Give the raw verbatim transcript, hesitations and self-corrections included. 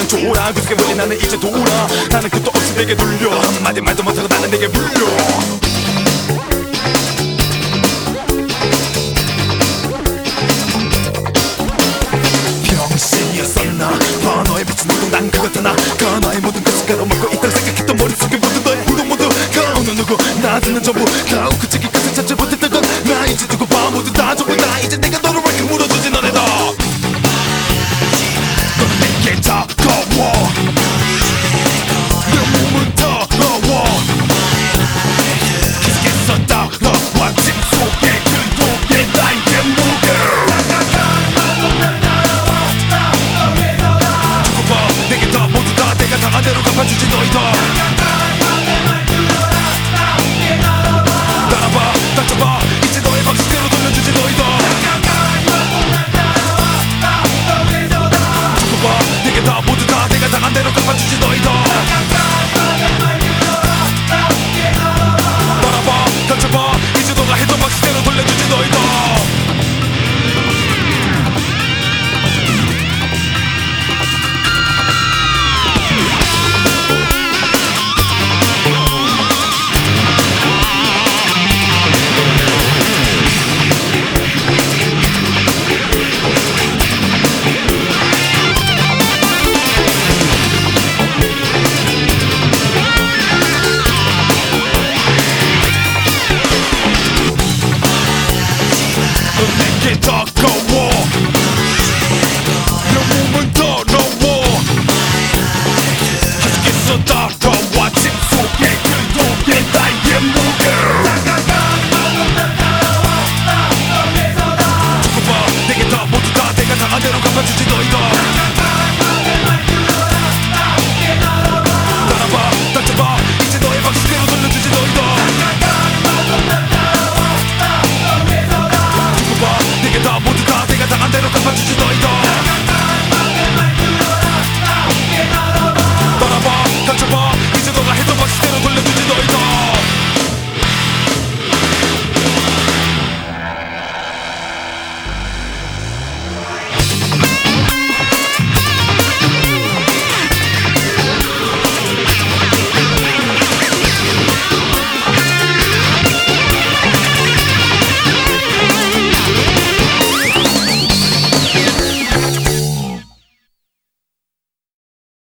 나는 좋아 구석에 몰린 나는 이제 돌아 나는 끝도 없이 내게 돌려 한마디 말도 못하고 나는 내게 물려 병신이었었나 번호에 비친 노동 난 그렇다나 그 너의 모든 것을 가로막고 있다고 생각했던 머릿속에 모든 너의 후동 모두 그 어느 누구 나한테는 전부 다 웃기지기 끝을 찾지 못했던 건 나 이제 두고 봐 모두 다 전부 다 이제 내가 너를 왜 이렇게 물어주지 너네도 너는 내게 다가워 내 몸은 더러워 계속해서 따라와 집 속에 그 독에 나에게 무게 두고 봐 내게 다 모두 다 내가 당한 대로 갚아주지 너희도 따라봐 닥쳐봐 이제 너의 방식대로 돌려주지 너희도 두고 봐 내게 다 모두 다 내가 당한 대로 갚아주지 너희도